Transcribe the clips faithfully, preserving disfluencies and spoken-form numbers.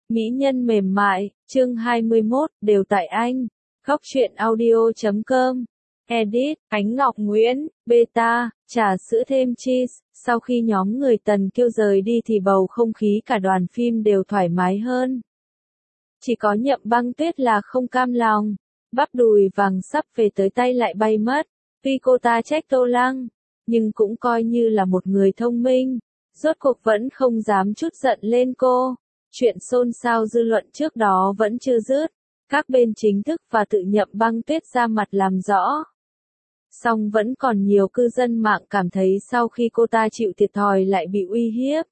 Mỹ nhân mềm mại, chương hai mươi mốt, đều tại anh. Góc truyện audio chấm com. Edit, Ánh Ngọc Nguyễn, Beta, trà sữa thêm cheese. Sau khi nhóm người Tần Kiêu rời đi thì bầu không khí cả đoàn phim đều thoải mái hơn. Chỉ có Nhậm Băng Tuyết là không cam lòng. Bắp đùi vàng sắp về tới tay lại bay mất. Tuy cô ta trách Tô Lăng, nhưng cũng coi như là một người thông minh. Rốt cuộc vẫn không dám chút giận lên cô. Chuyện xôn xao dư luận trước đó vẫn chưa dứt. Các bên chính thức và tự Nhậm Băng Tuyết ra mặt làm rõ. Song vẫn còn nhiều cư dân mạng cảm thấy sau khi cô ta chịu thiệt thòi lại bị uy hiếp.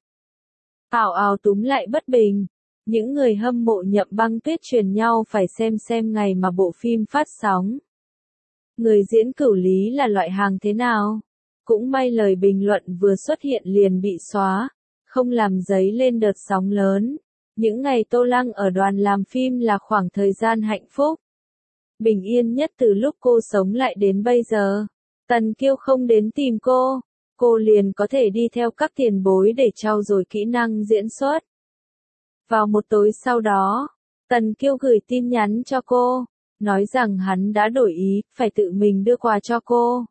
Ào ào túm lại bất bình. Những người hâm mộ Nhậm Băng Tuyết truyền nhau phải xem xem ngày mà bộ phim phát sóng. Người diễn Cửu Lý là loại hàng thế nào? Cũng may lời bình luận vừa xuất hiện liền bị xóa, không làm dấy lên đợt sóng lớn. Những ngày Tô Lăng ở đoàn làm phim là khoảng thời gian hạnh phúc. Bình yên nhất từ lúc cô sống lại đến bây giờ. Tần Kiêu không đến tìm cô, cô liền có thể đi theo các tiền bối để trau dồi kỹ năng diễn xuất. Vào một tối sau đó, Tần Kiêu gửi tin nhắn cho cô, nói rằng hắn đã đổi ý, phải tự mình đưa quà cho cô.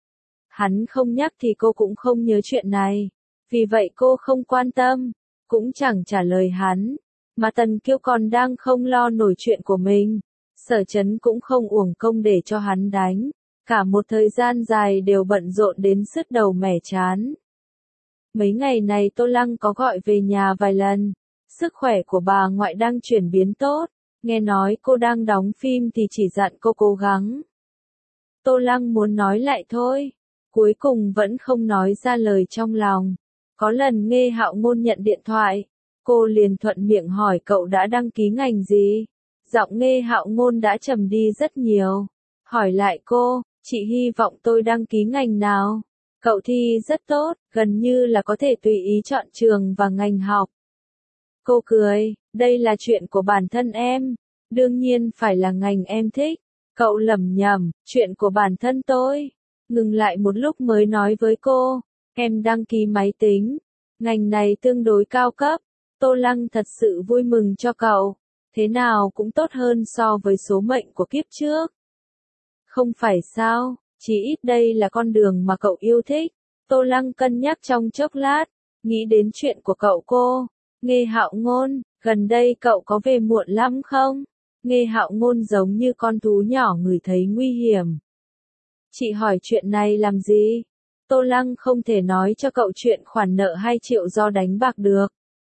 Hắn không nhắc thì cô cũng không nhớ chuyện này, vì vậy cô không quan tâm, cũng chẳng trả lời hắn, mà Tần Kiêu còn đang không lo nổi chuyện của mình. Sở Chấn cũng không uổng công để cho hắn đánh, cả một thời gian dài đều bận rộn đến sứt đầu mẻ chán. Mấy ngày này Tô Lăng có gọi về nhà vài lần, sức khỏe của bà ngoại đang chuyển biến tốt, nghe nói cô đang đóng phim thì chỉ dặn cô cố gắng. Tô Lăng muốn nói lại thôi, cuối cùng vẫn không nói ra lời trong lòng. Có lần Nghê Hạo Ngôn nhận điện thoại, cô liền thuận miệng hỏi cậu đã đăng ký ngành gì. Giọng Nghê Hạo Ngôn đã trầm đi rất nhiều. Hỏi lại cô, chị hy vọng tôi đăng ký ngành nào? Cậu thi rất tốt, gần như là có thể tùy ý chọn trường và ngành học. Cô cười, đây là chuyện của bản thân em, đương nhiên phải là ngành em thích. Cậu lẩm nhẩm, chuyện của bản thân tôi. Ngừng lại một lúc mới nói với cô, em đăng ký máy tính, ngành này tương đối cao cấp. Tô Lăng thật sự vui mừng cho cậu, thế nào cũng tốt hơn so với số mệnh của kiếp trước. Không phải sao, chỉ ít đây là con đường mà cậu yêu thích. Tô Lăng cân nhắc trong chốc lát, nghĩ đến chuyện của cậu cô. Nghê Hạo Ngôn, gần đây cậu có về muộn lắm không? Nghê Hạo Ngôn giống như con thú nhỏ ngửi thấy nguy hiểm. Chị hỏi chuyện này làm gì? Tô Lăng không thể nói cho cậu chuyện khoản nợ hai triệu do đánh bạc được.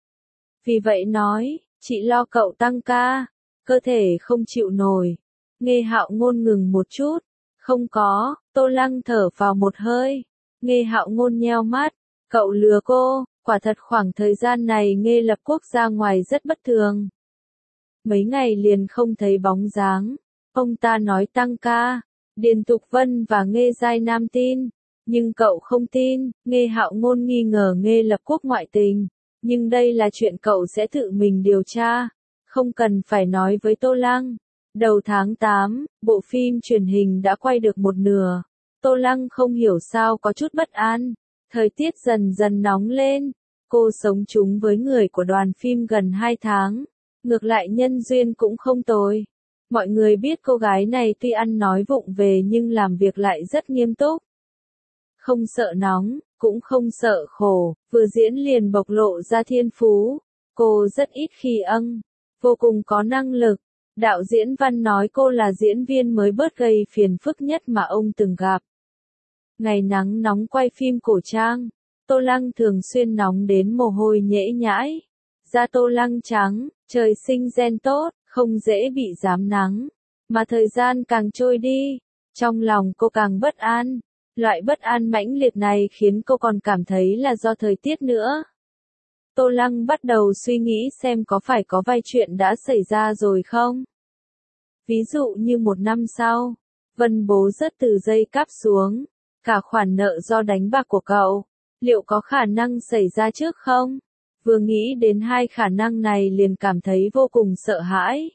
Vì vậy nói, chị lo cậu tăng ca, cơ thể không chịu nổi. Nghê Hạo Ngôn ngừng một chút. Không có, Tô Lăng thở vào một hơi. Nghê Hạo Ngôn nheo mắt, cậu lừa cô, quả thật khoảng thời gian này Nghê Lập Quốc ra ngoài rất bất thường. Mấy ngày liền không thấy bóng dáng, ông ta nói tăng ca. Điền Thục Vân và Nghê Giai Nam tin, nhưng cậu không tin. Nghê Hạo Ngôn nghi ngờ Nghê Lập Quốc ngoại tình, nhưng đây là chuyện cậu sẽ tự mình điều tra, không cần phải nói với Tô Lăng. Đầu tháng tám, bộ phim truyền hình đã quay được một nửa. Tô Lăng không hiểu sao có chút bất an. Thời tiết dần dần nóng lên. Cô sống chung với người của đoàn phim gần hai tháng. Ngược lại nhân duyên cũng không tồi. Mọi người biết cô gái này tuy ăn nói vụng về nhưng làm việc lại rất nghiêm túc. Không sợ nóng, cũng không sợ khổ, vừa diễn liền bộc lộ ra thiên phú. Cô rất ít khi âng, vô cùng có năng lực. Đạo diễn Văn nói cô là diễn viên mới bớt gây phiền phức nhất mà ông từng gặp. Ngày nắng nóng quay phim cổ trang, Tô Lăng thường xuyên nóng đến mồ hôi nhễ nhãi. Da Tô Lăng trắng, trời sinh gen tốt, không dễ bị rám nắng. Mà thời gian càng trôi đi, trong lòng cô càng bất an. Loại bất an mãnh liệt này khiến cô còn cảm thấy là do thời tiết nữa. Tô Lăng bắt đầu suy nghĩ xem có phải có vài chuyện đã xảy ra rồi không. Ví dụ như một năm sau, Vân Bố rớt từ dây cáp xuống, cả khoản nợ do đánh bạc của cậu, liệu có khả năng xảy ra trước không? Vừa nghĩ đến hai khả năng này liền cảm thấy vô cùng sợ hãi.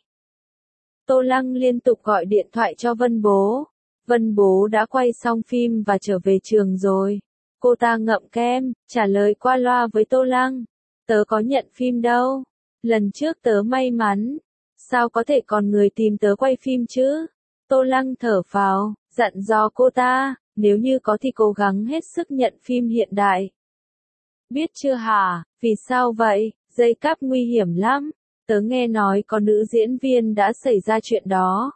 Tô Lăng liên tục gọi điện thoại cho Vân Bố. Vân Bố đã quay xong phim và trở về trường rồi. Cô ta ngậm kem, trả lời qua loa với Tô Lăng. Tớ có nhận phim đâu. lần trước tớ may mắn, sao có thể còn người tìm tớ quay phim chứ? Tô Lăng thở phào, dặn dò cô ta, nếu như có thì cố gắng hết sức nhận phim hiện đại. Biết chưa hả, vì sao vậy, dây cáp nguy hiểm lắm, tớ nghe nói có nữ diễn viên đã xảy ra chuyện đó.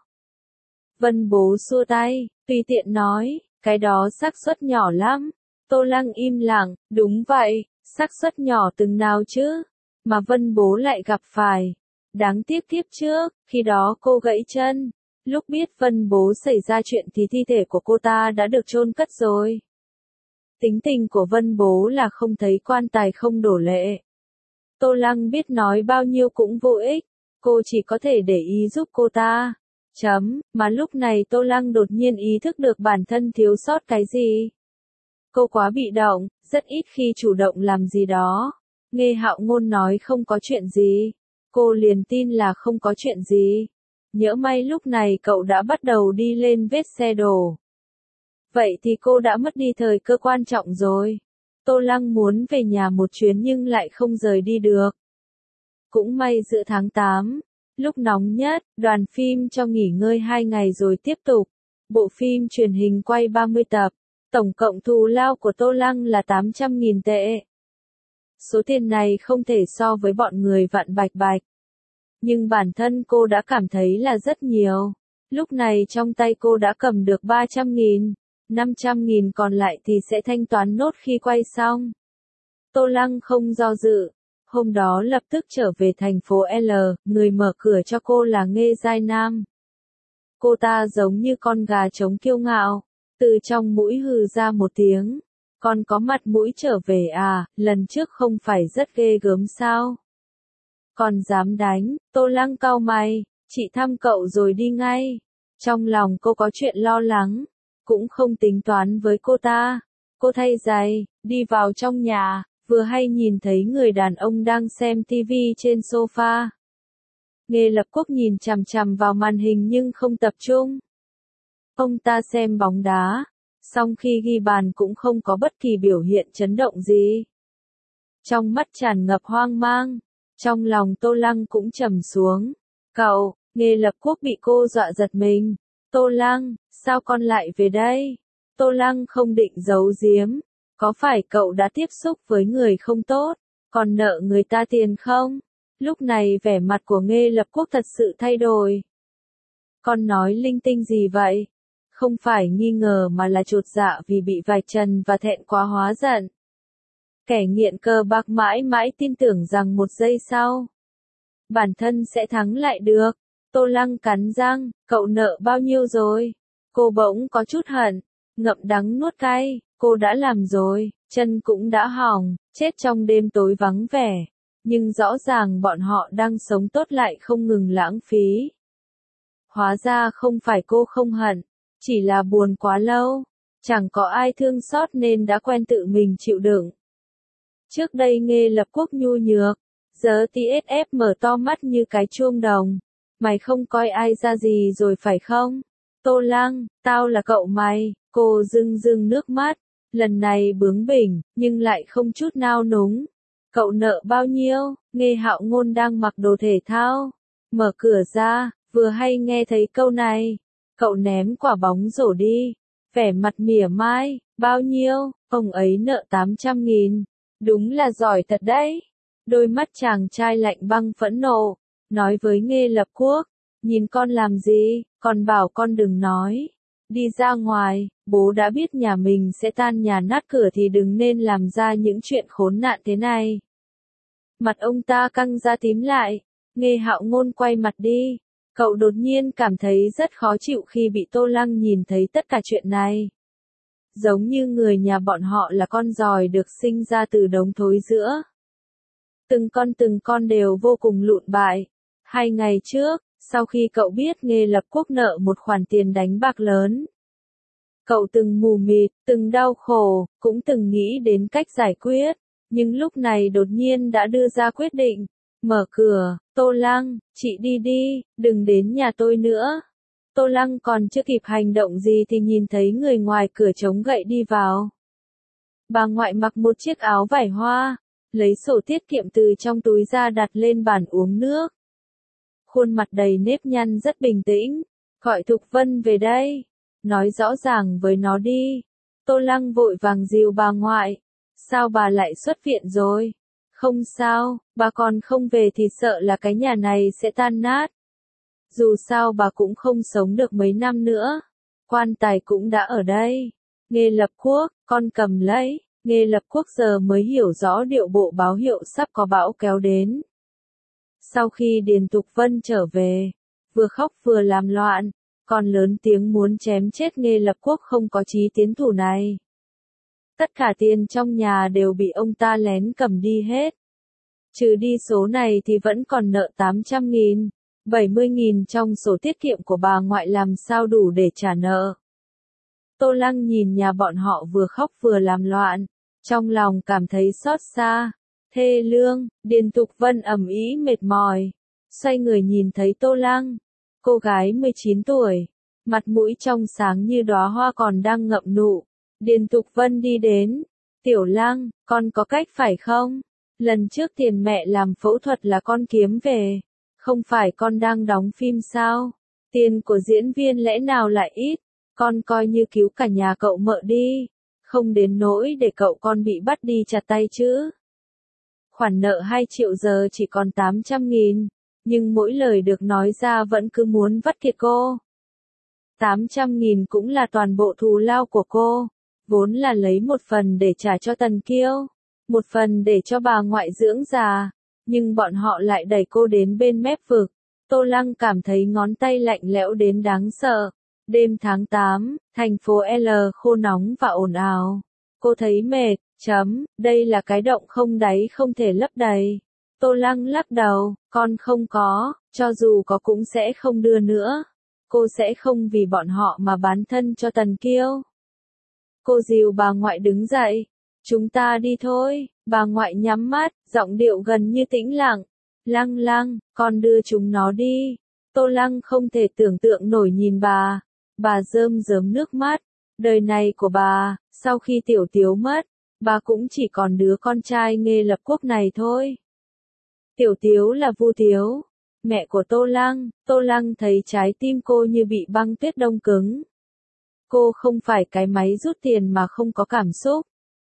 Vân Bố xua tay, tùy tiện nói, cái đó xác suất nhỏ lắm. Tô Lăng im lặng, đúng vậy, xác suất nhỏ từng nào chứ, mà Vân Bố lại gặp phải. Đáng tiếc kiếp trước, khi đó cô gãy chân. Lúc biết Vân Bố xảy ra chuyện thì thi thể của cô ta đã được chôn cất rồi. Tính tình của Vân Bố là không thấy quan tài không đổ lệ. Tô Lăng biết nói bao nhiêu cũng vô ích, cô chỉ có thể để ý giúp cô ta. Chấm, mà lúc này Tô Lăng đột nhiên ý thức được bản thân thiếu sót cái gì. Cô quá bị động, rất ít khi chủ động làm gì đó. Nghe Hạo Ngôn nói không có chuyện gì, cô liền tin là không có chuyện gì. Nhỡ may lúc này cậu đã bắt đầu đi lên vết xe đổ. Vậy thì cô đã mất đi thời cơ quan trọng rồi. Tô Lăng muốn về nhà một chuyến nhưng lại không rời đi được. Cũng may giữa tháng tám, lúc nóng nhất, đoàn phim cho nghỉ ngơi hai ngày rồi tiếp tục. Bộ phim truyền hình quay ba mươi tập, tổng cộng thù lao của Tô Lăng là tám trăm nghìn tệ. Số tiền này không thể so với bọn người Vạn Bạch Bạch. Nhưng bản thân cô đã cảm thấy là rất nhiều. Lúc này trong tay cô đã cầm được ba trăm nghìn, năm trăm nghìn còn lại thì sẽ thanh toán nốt khi quay xong. Tô Lăng không do dự. Hôm đó lập tức trở về thành phố L, người mở cửa cho cô là Nghê Giai Nam. Cô ta giống như con gà trống kiêu ngạo, từ trong mũi hừ ra một tiếng. Con có mặt mũi trở về à, lần trước không phải rất ghê gớm sao? Còn dám đánh, Tô Lăng cau mày, chị thăm cậu rồi đi ngay. Trong lòng cô có chuyện lo lắng, cũng không tính toán với cô ta. Cô thay giày, đi vào trong nhà, vừa hay nhìn thấy người đàn ông đang xem tivi trên sofa. Nghê Lập Quốc nhìn chằm chằm vào màn hình nhưng không tập trung. Ông ta xem bóng đá, song khi ghi bàn cũng không có bất kỳ biểu hiện chấn động gì. Trong mắt tràn ngập hoang mang, trong lòng Tô Lăng cũng trầm xuống. Cậu, Nghê Lập Quốc bị cô dọa giật mình. Tô Lăng, sao con lại về đây? Tô Lăng không định giấu giếm. Có phải cậu đã tiếp xúc với người không tốt, còn nợ người ta tiền không? Lúc này vẻ mặt của Nghê Lập Quốc thật sự thay đổi. Con nói linh tinh gì vậy? Không phải nghi ngờ mà là chột dạ vì bị vạch trần và thẹn quá hóa giận. Kẻ nghiện cờ bạc mãi mãi tin tưởng rằng một giây sau, bản thân sẽ thắng lại được. Tô Lăng cắn răng, cậu nợ bao nhiêu rồi? Cô bỗng có chút hận, ngậm đắng nuốt cay, cô đã làm rồi, chân cũng đã hỏng, chết trong đêm tối vắng vẻ. Nhưng rõ ràng bọn họ đang sống tốt lại không ngừng lãng phí. Hóa ra không phải cô không hận, chỉ là buồn quá lâu, chẳng có ai thương xót nên đã quen tự mình chịu đựng. Trước đây Nghê Lập Quốc nhu nhược, giờ tê ét ép mở to mắt như cái chuông đồng. Mày không coi ai ra gì rồi phải không? Tô Lăng, tao là cậu mày, cô rưng rưng nước mắt, lần này bướng bỉnh, nhưng lại không chút nao núng. Cậu nợ bao nhiêu? Nghê Hạo Ngôn đang mặc đồ thể thao, mở cửa ra, vừa hay nghe thấy câu này. Cậu ném quả bóng rổ đi, vẻ mặt mỉa mai, bao nhiêu? Ông ấy nợ tám trăm nghìn. Đúng là giỏi thật đấy. Đôi mắt chàng trai lạnh băng phẫn nộ, nói với Nghê Lập Quốc, nhìn con làm gì, con bảo con đừng nói. Đi ra ngoài, bố đã biết nhà mình sẽ tan nhà nát cửa thì đừng nên làm ra những chuyện khốn nạn thế này. Mặt ông ta căng ra tím lại, Nghê Hạo Ngôn quay mặt đi. Cậu đột nhiên cảm thấy rất khó chịu khi bị Tô Lăng nhìn thấy tất cả chuyện này. Giống như người nhà bọn họ là con giòi được sinh ra từ đống thối giữa. Từng con từng con đều vô cùng lụn bại. Hai ngày trước, sau khi cậu biết Nghê Lập Quốc nợ một khoản tiền đánh bạc lớn, cậu từng mù mịt, từng đau khổ, cũng từng nghĩ đến cách giải quyết, nhưng lúc này đột nhiên đã đưa ra quyết định. Mở cửa, Tô Lăng, chị đi đi, đừng đến nhà tôi nữa. Tô Lăng còn chưa kịp hành động gì thì nhìn thấy người ngoài cửa chống gậy đi vào. Bà ngoại mặc một chiếc áo vải hoa, lấy sổ tiết kiệm từ trong túi ra đặt lên bàn uống nước. Khuôn mặt đầy nếp nhăn rất bình tĩnh, gọi Thục Vân về đây, nói rõ ràng với nó đi. Tô Lăng vội vàng dìu bà ngoại, sao bà lại xuất viện rồi? Không sao, bà còn không về thì sợ là cái nhà này sẽ tan nát. Dù sao bà cũng không sống được mấy năm nữa, quan tài cũng đã ở đây. Nghê Lập Quốc, con cầm lấy. Nghê Lập Quốc giờ mới hiểu rõ điệu bộ báo hiệu sắp có bão kéo đến. Sau khi Điền Thục Vân trở về, vừa khóc vừa làm loạn, còn lớn tiếng muốn chém chết Nghê Lập Quốc không có chí tiến thủ này. Tất cả tiền trong nhà đều bị ông ta lén cầm đi hết. Trừ đi số này thì vẫn còn nợ tám trăm nghìn, bảy mươi nghìn trong sổ tiết kiệm của bà ngoại làm sao đủ để trả nợ. Tô Lăng nhìn nhà bọn họ vừa khóc vừa làm loạn, trong lòng cảm thấy xót xa, thê lương. Điền Thục Vân ầm ĩ mệt mỏi, xoay người nhìn thấy Tô Lăng, cô gái mười chín tuổi, mặt mũi trong sáng như đóa hoa còn đang ngậm nụ. Điền Thục Vân đi đến, "Tiểu Lăng, con có cách phải không? Lần trước tiền mẹ làm phẫu thuật là con kiếm về, không phải con đang đóng phim sao? Tiền của diễn viên lẽ nào lại ít, con coi như cứu cả nhà cậu mợ đi, không đến nỗi để cậu con bị bắt đi chặt tay chứ." Khoản nợ hai triệu giờ chỉ còn tám trăm nghìn, nhưng mỗi lời được nói ra vẫn cứ muốn vắt kiệt cô. tám trăm nghìn cũng là toàn bộ thù lao của cô, vốn là lấy một phần để trả cho Tần Kiêu, một phần để cho bà ngoại dưỡng già, nhưng bọn họ lại đẩy cô đến bên mép vực. Tô Lăng cảm thấy ngón tay lạnh lẽo đến đáng sợ. Đêm tháng tám, thành phố L khô nóng và ồn ào. Cô thấy mệt, chấm, đây là cái động không đáy không thể lấp đầy. Tô Lăng lắc đầu, con không có, cho dù có cũng sẽ không đưa nữa. Cô sẽ không vì bọn họ mà bán thân cho Tần Kiêu. Cô dìu bà ngoại đứng dậy. Chúng ta đi thôi. Bà ngoại nhắm mắt, giọng điệu gần như tĩnh lặng. Lăng Lăng, con đưa chúng nó đi. Tô Lăng không thể tưởng tượng nổi nhìn bà. Bà rơm rớm nước mắt. Đời này của bà, sau khi Tiểu Tiếu mất, bà cũng chỉ còn đứa con trai Nghê Lập Quốc này thôi. Tiểu Tiếu là Vu Tiếu, mẹ của Tô Lăng. Tô Lăng thấy trái tim cô như bị băng tuyết đông cứng. Cô không phải cái máy rút tiền mà không có cảm xúc.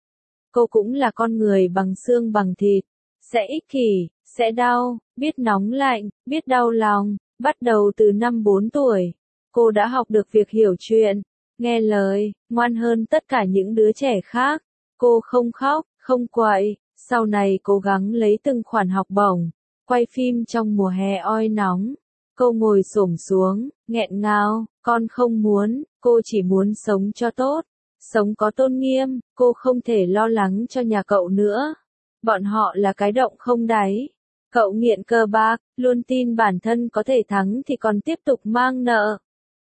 Cô cũng là con người bằng xương bằng thịt, sẽ ích kỷ, sẽ đau, biết nóng lạnh, biết đau lòng. Bắt đầu từ năm bốn tuổi, cô đã học được việc hiểu chuyện, nghe lời, ngoan hơn tất cả những đứa trẻ khác. Cô không khóc, không quậy, sau này cố gắng lấy từng khoản học bổng, quay phim trong mùa hè oi nóng. Cô ngồi xổm xuống, nghẹn ngào, con không muốn, cô chỉ muốn sống cho tốt, sống có tôn nghiêm, cô không thể lo lắng cho nhà cậu nữa. Bọn họ là cái động không đáy. Cậu nghiện cờ bạc, luôn tin bản thân có thể thắng thì còn tiếp tục mang nợ.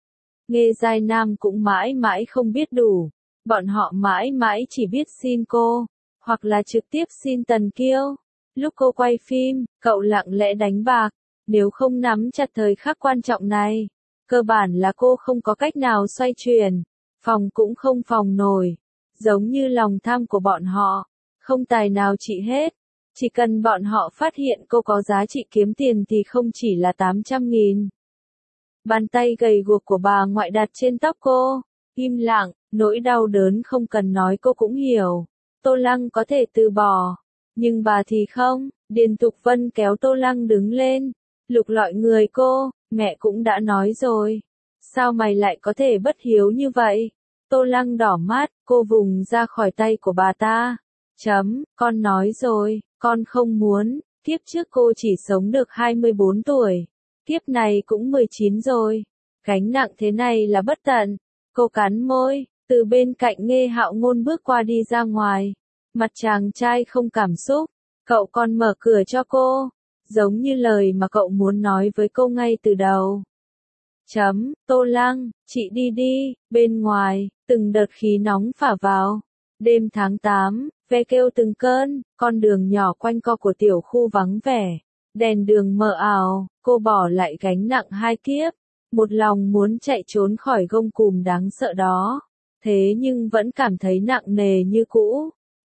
Nghê Giai Nam cũng mãi mãi không biết đủ. Bọn họ mãi mãi chỉ biết xin cô, hoặc là trực tiếp xin Tần Kiêu. Lúc cô quay phim, cậu lặng lẽ đánh bạc, nếu không nắm chặt thời khắc quan trọng này, cơ bản là cô không có cách nào xoay chuyển, phòng cũng không phòng nổi. Giống như lòng tham của bọn họ, không tài nào trị hết. Chỉ cần bọn họ phát hiện cô có giá trị kiếm tiền thì không chỉ là tám trăm nghìn. Bàn tay gầy guộc của bà ngoại đặt trên tóc cô, im lặng, nỗi đau đớn không cần nói cô cũng hiểu. Tô Lăng có thể từ bỏ, nhưng bà thì không. Điền Thục Vân kéo Tô Lăng đứng lên, lục lọi người cô, mẹ cũng đã nói rồi. Sao mày lại có thể bất hiếu như vậy? Tô Lăng đỏ mắt, cô vùng ra khỏi tay của bà ta. Chấm, con nói rồi, con không muốn. Kiếp trước cô chỉ sống được hai mươi bốn tuổi, kiếp này cũng mười chín rồi. Gánh nặng thế này là bất tận. Cô cắn môi, từ bên cạnh Nghê Hạo Ngôn bước qua đi ra ngoài. Mặt chàng trai không cảm xúc, cậu còn mở cửa cho cô, giống như lời mà cậu muốn nói với cô ngay từ đầu. Chấm, Tô Lăng, chị đi đi. Bên ngoài, từng đợt khí nóng phả vào. Đêm tháng tám, ve kêu từng cơn, con đường nhỏ quanh co của tiểu khu vắng vẻ. Đèn đường mờ ảo, cô bỏ lại gánh nặng hai kiếp. Một lòng muốn chạy trốn khỏi gông cùm đáng sợ đó. Thế nhưng vẫn cảm thấy nặng nề như cũ.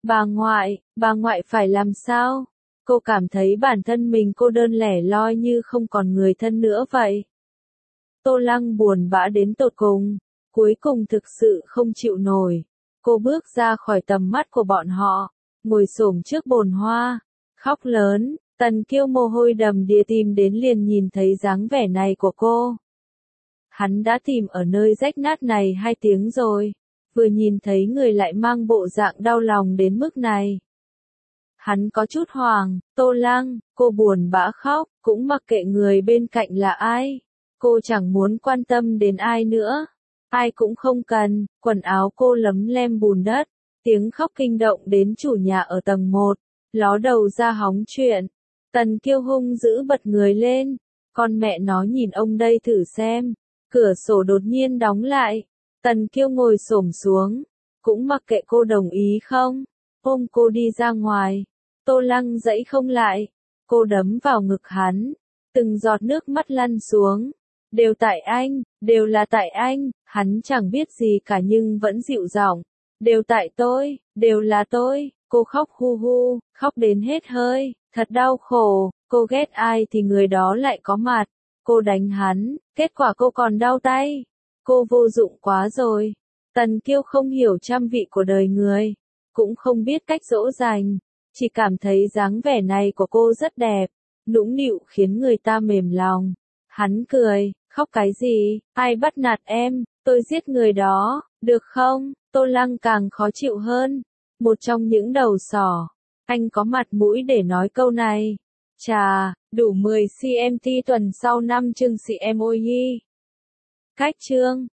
Bà ngoại, bà ngoại phải làm sao? Cô cảm thấy bản thân mình cô đơn lẻ loi như không còn người thân nữa vậy. Tô Lăng buồn bã đến tột cùng, cuối cùng thực sự không chịu nổi. Cô bước ra khỏi tầm mắt của bọn họ, ngồi xổm trước bồn hoa, khóc lớn. Tần Kiêu mồ hôi đầm đìa tìm đến liền nhìn thấy dáng vẻ này của cô. Hắn đã tìm ở nơi rách nát này hai tiếng rồi, vừa nhìn thấy người lại mang bộ dạng đau lòng đến mức này. Hắn có chút hoảng, Tô Lăng, cô buồn bã khóc, cũng mặc kệ người bên cạnh là ai. Cô chẳng muốn quan tâm đến ai nữa. Ai cũng không cần, quần áo cô lấm lem bùn đất. Tiếng khóc kinh động đến chủ nhà ở tầng một, ló đầu ra hóng chuyện. Tần Kiêu hung dữ bật người lên. Con mẹ nó nhìn ông đây thử xem. Cửa sổ đột nhiên đóng lại. Tần Kiêu ngồi xổm xuống. Cũng mặc kệ cô đồng ý không. Ôm cô đi ra ngoài. Tô Lăng dãy không lại. Cô đấm vào ngực hắn. Từng giọt nước mắt lăn xuống. Đều tại anh, đều là tại anh. Hắn chẳng biết gì cả nhưng vẫn dịu giọng. Đều tại tôi, đều là tôi. Cô khóc hu hu, khóc đến hết hơi. Thật đau khổ. Cô ghét ai thì người đó lại có mặt. Cô đánh hắn, kết quả cô còn đau tay. Cô vô dụng quá rồi. Tần Kiêu không hiểu trăm vị của đời người, cũng không biết cách dỗ dành, chỉ cảm thấy dáng vẻ này của cô rất đẹp, nũng nịu khiến người ta mềm lòng. Hắn cười, khóc cái gì, ai bắt nạt em, tôi giết người đó, được không? Tô Lăng càng khó chịu hơn, một trong những đầu sỏ, anh có mặt mũi để nói câu này. Chà, đủ mười xê em tê tuần sau năm chương xê em ô i. Cách chương